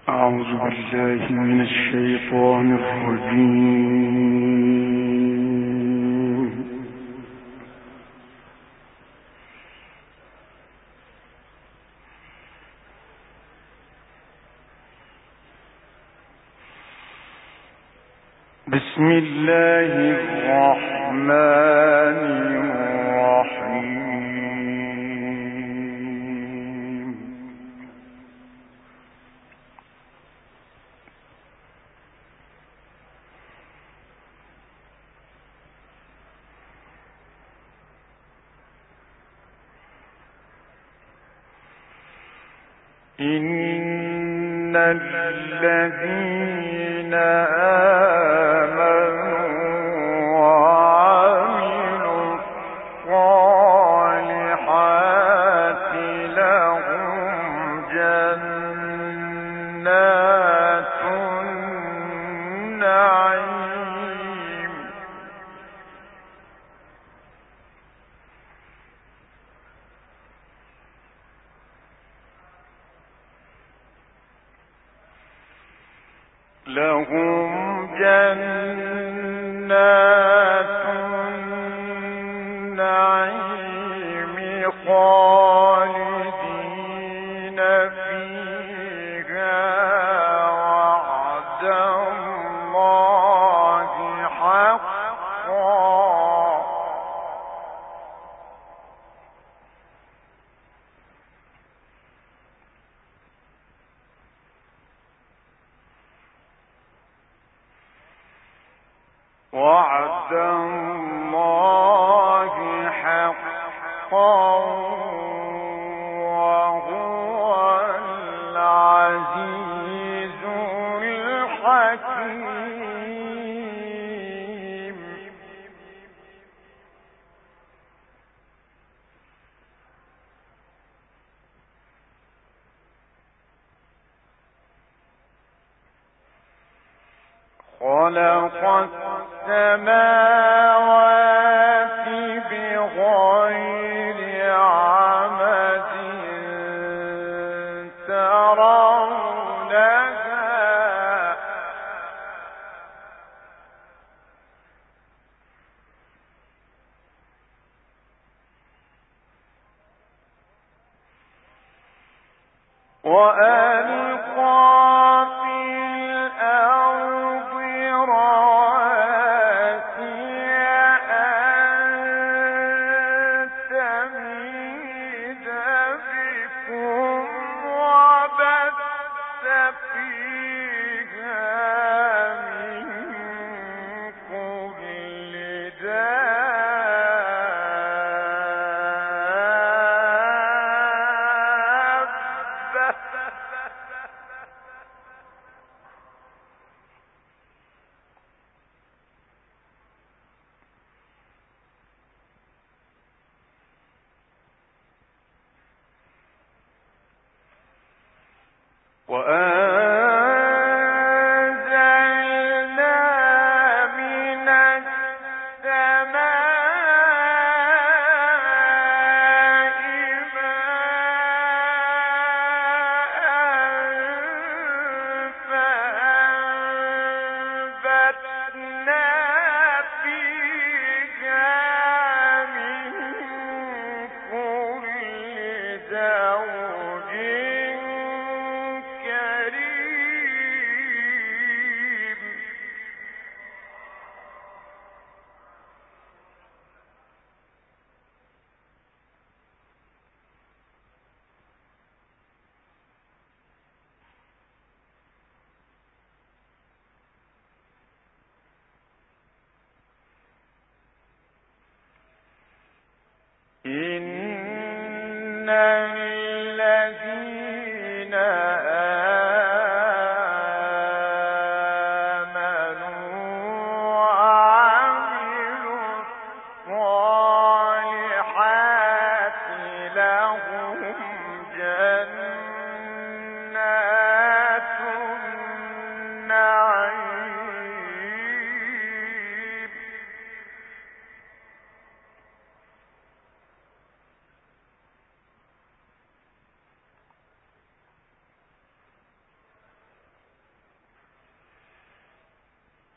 أعوذ بالله من الشيطان الرجيم. بسم الله الرحمن الرحيم. إن الذين آمنوا وعملوا الصالحات لهم جنات النعيم خالدين فيها وعد الله حقا وعد الله حقا وهو العزيز الحكيم. خلق السماوات بغير عمد ترونها وألقى في الأرض رواسي أن تميد بكم وبث فيها من كل وأنزلنا من السماء فأنبتنا فيها من كل زوج كريم. إن الذين آمنوا وعملوا الصالحات لهم جنات النعيم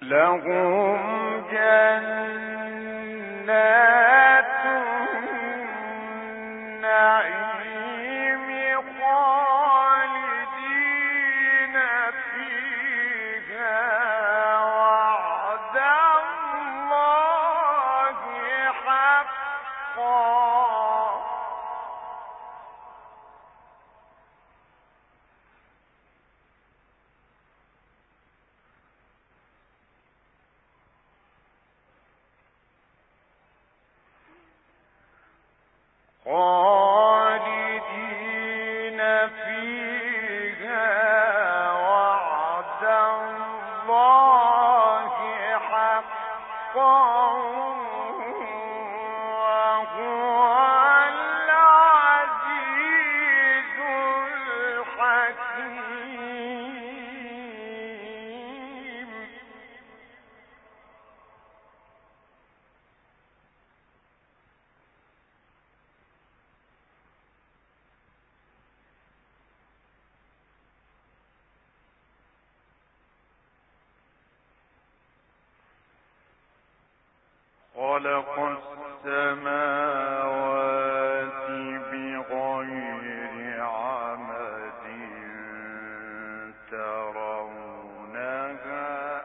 لهم جنات النعيم خالدين فيها وعد الله حقا. خالدين فيها وعد الله حقا وهو العزيز الحكيم. خلق السماوات بغير عمد ترونها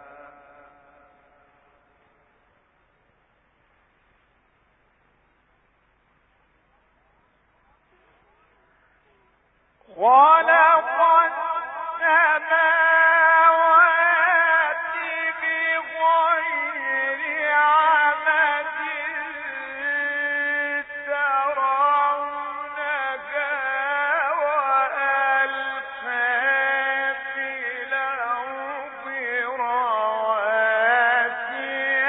خلق السماوات بغير عمد ترونها وألقى في الأرض رواسي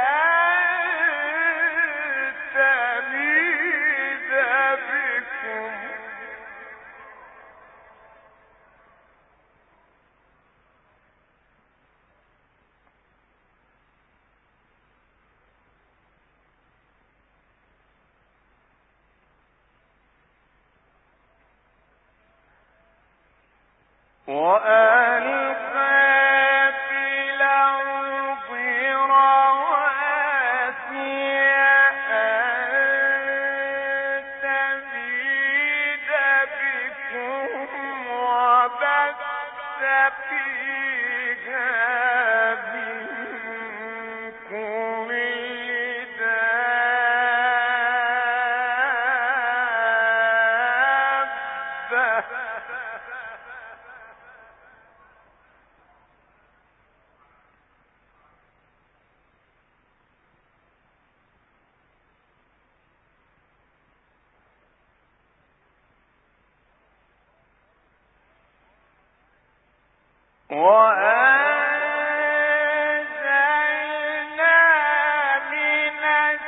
أن تميد بكم وألقى في الأرض رواسي أن تميد بكم وبث فيها من كل دابة وأنزلنا من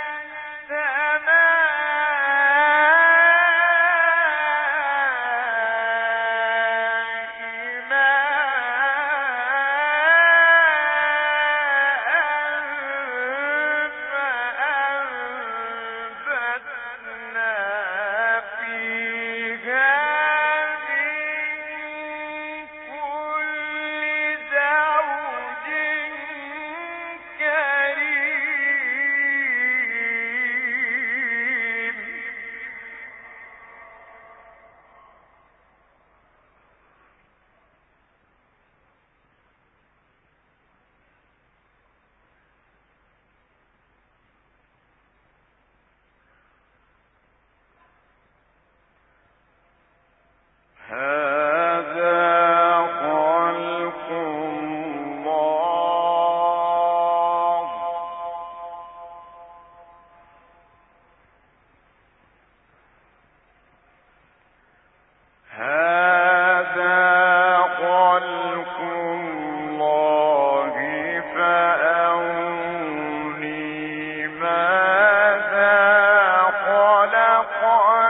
السماء ماء فأنبتنا فيها من كل زوج كريم. هذا خلق الله هذا خلق الله فأروني ماذا خلق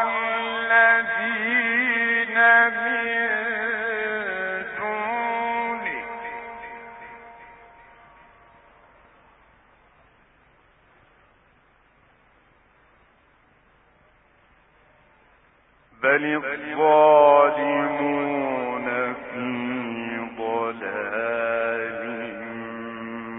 الذين من دونه بل الظالمون في ضلال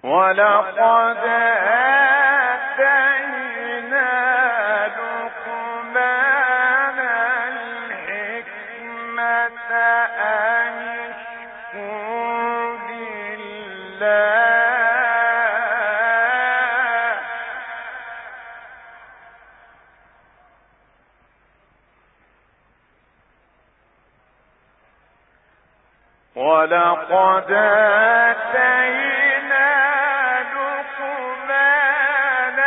ولقد آتينا لقمان الحكمة أن اشكر لله ولقد آتينا لقمان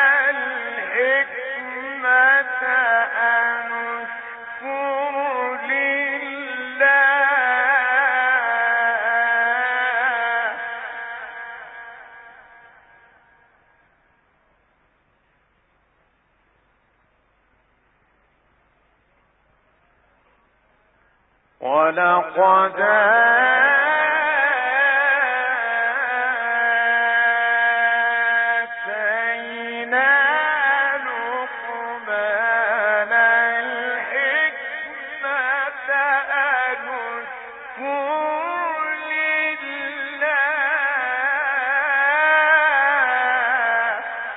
الحكمة أن اشكر لله ولقد آتينا لقمان الحكمة أن اشكر لله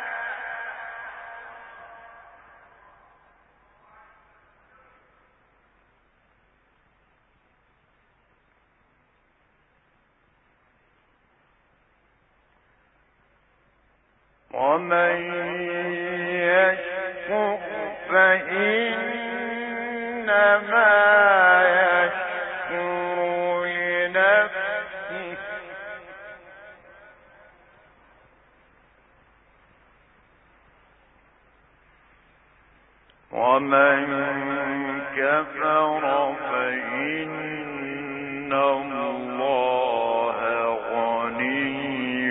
ومن يشكر فإنما يشكر لنفسه ومن كفر فإن الله غني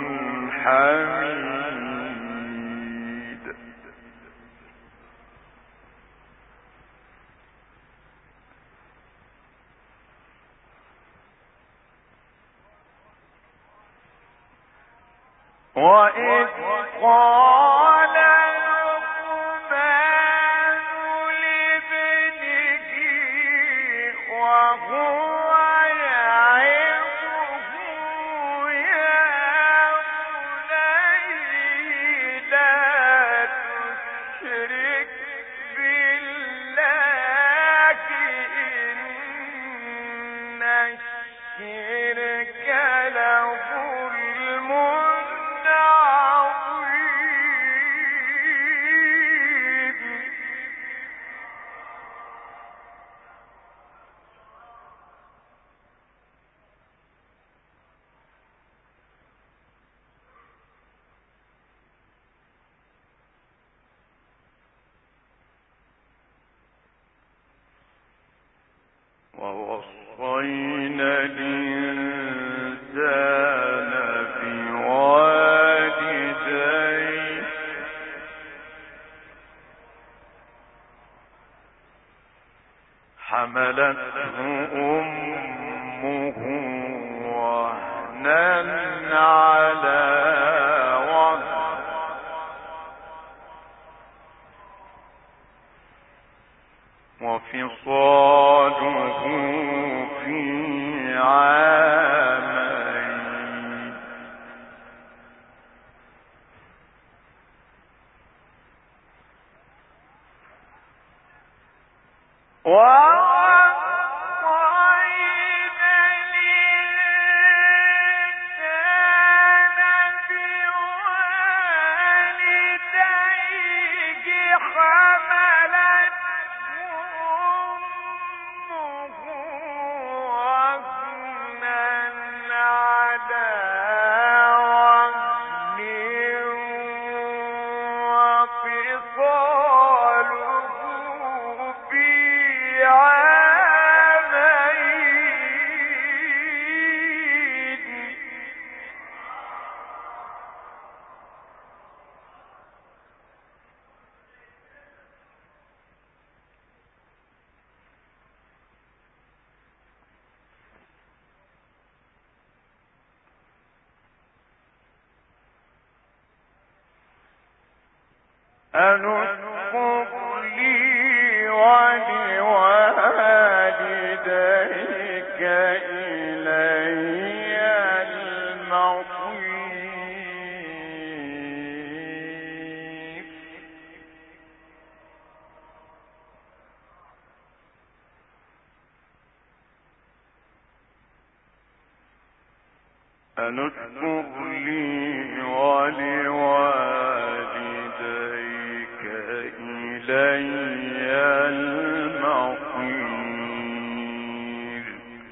حميد وإذ قال لقمان لابنه وهو يعظه يا بني لا تشرك بالله إن الشرك لظلم عظيم ووصينا الإنسان بوالديه حملته أمه وهنا على وهن وفصاله في عامين ووصينا الإنسان بوالديه حملته أمه وهنا على وهن وفصاله في عامين أن اشكر لي ولوالديك إلي المصير أن اشكر لي ولوالديك إلي المصير.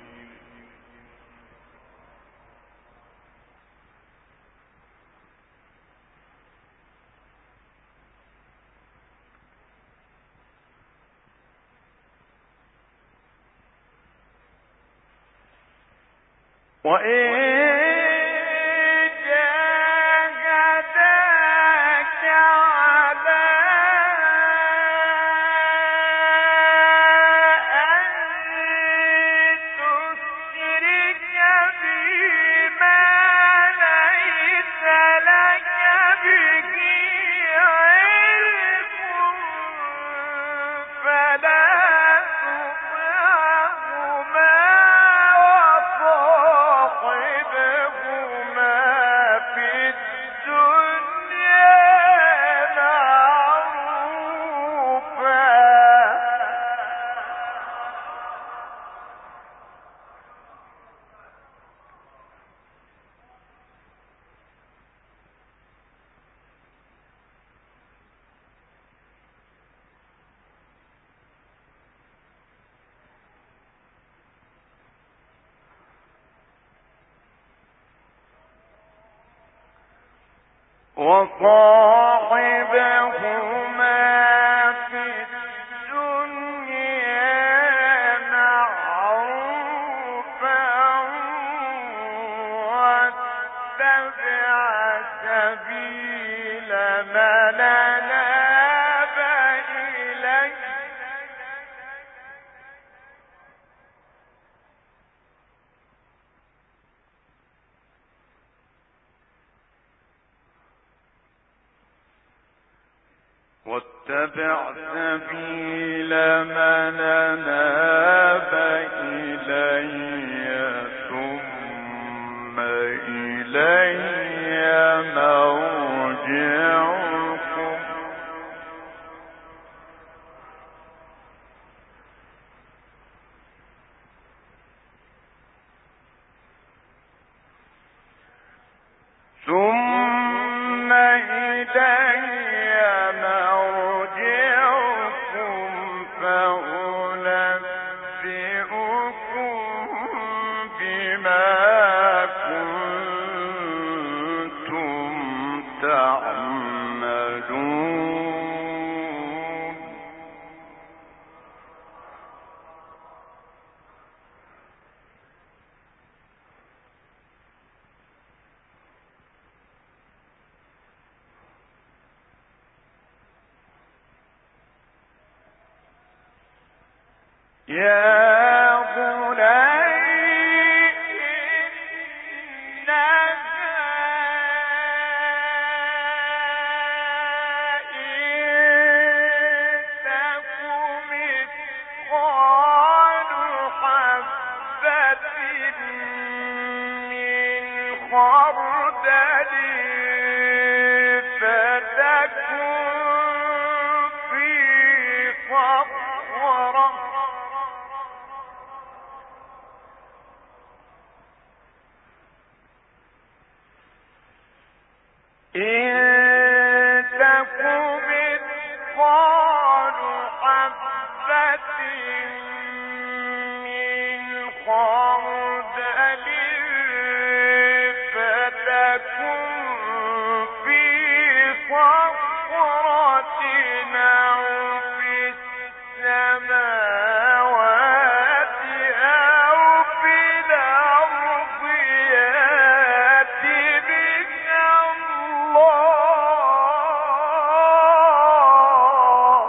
وإن وصاحبهما في الدنيا معروفا واتبع سبيل من أناب إليه ثم إلي مرجعكم فأنبئكم بما كنتم تعملون. يا بني خردل فتكن في صخرة إن تكن مثقال حبة من خردل فتكن في صخرة أو في السماوات أو في الأرض يأت بها الله.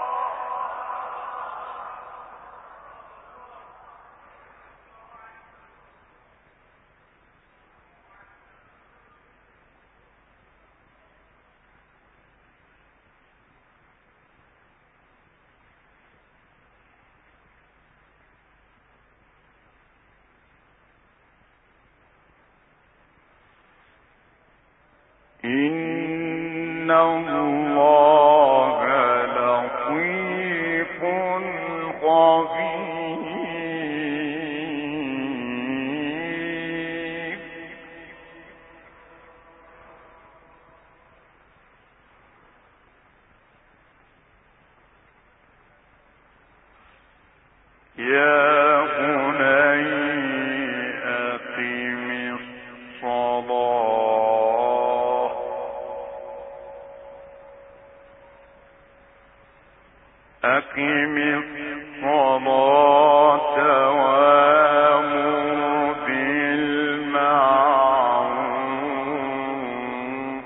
إن الله لطيف خبير. يا بني أقم الصلاة أقم الصلاة وأمر بالمعروف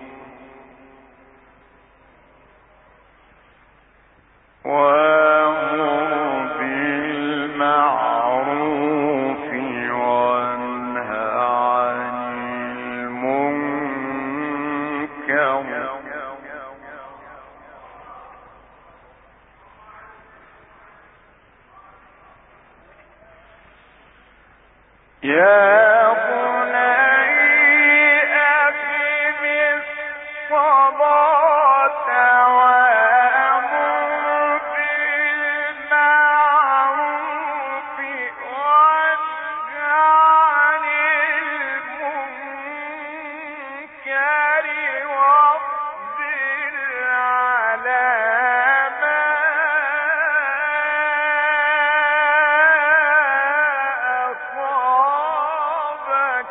وانه عن المنكر يا بني أقم الصلاة وأمر بالمعروف وانه عن المنكر واصبر على ما أصابك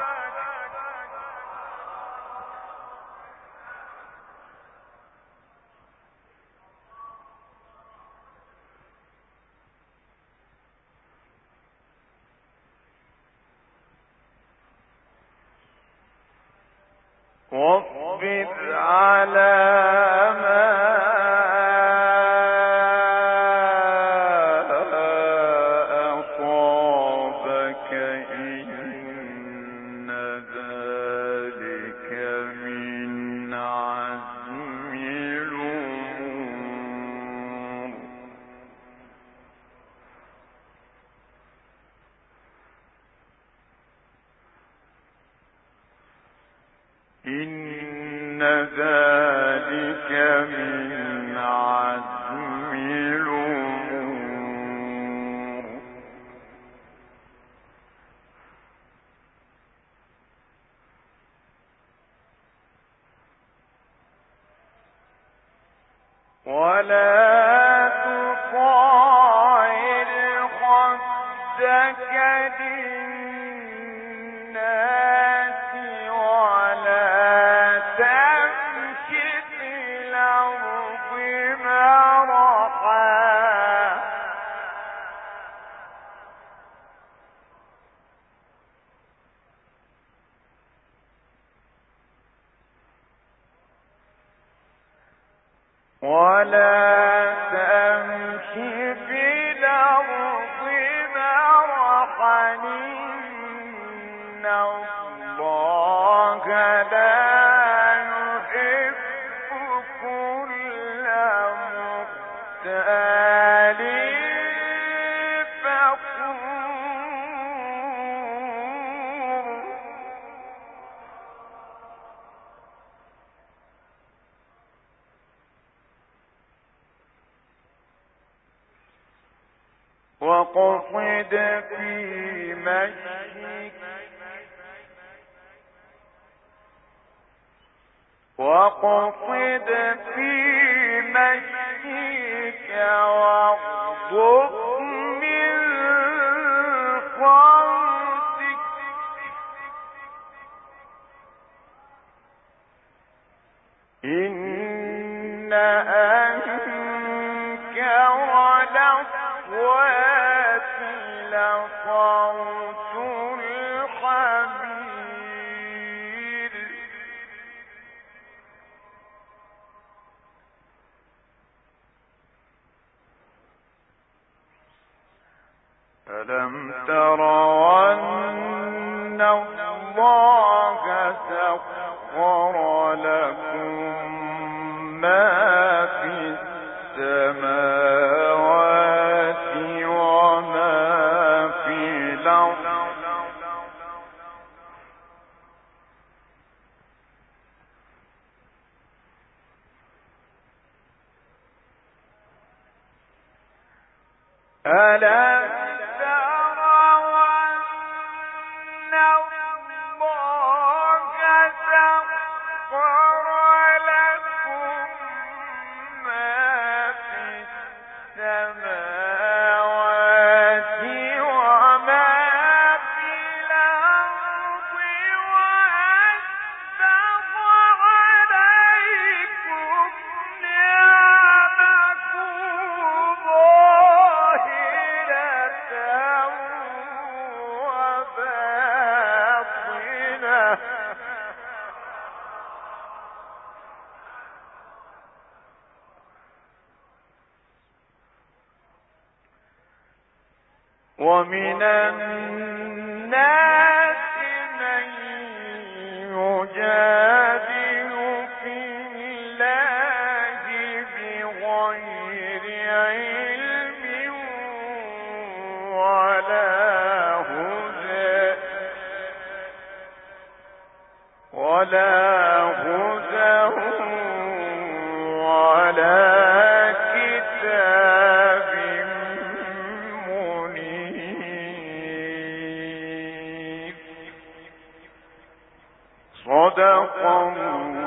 واصبر على ما أصابك إن ذلك من عزم الأمور إن ذلك من عزم الأمور ولا تصعر خدك للناس ولا تمش في الأرض مرحا ولا تمش في الأرض مرحا إن الله لا يحب كل مختال فخور واقصد في مشيك واغضض من صوتك إن أنكر الأصوات لصوت الحمير ألم تروا أن الله سخر لكم ما في السماوات وما في الأرض ألا تروا أن الله سخر لكم ما في السماوات ومن الناس من يجادل في الله بغير علم ولا هدى ولا كتاب منير. صدق الله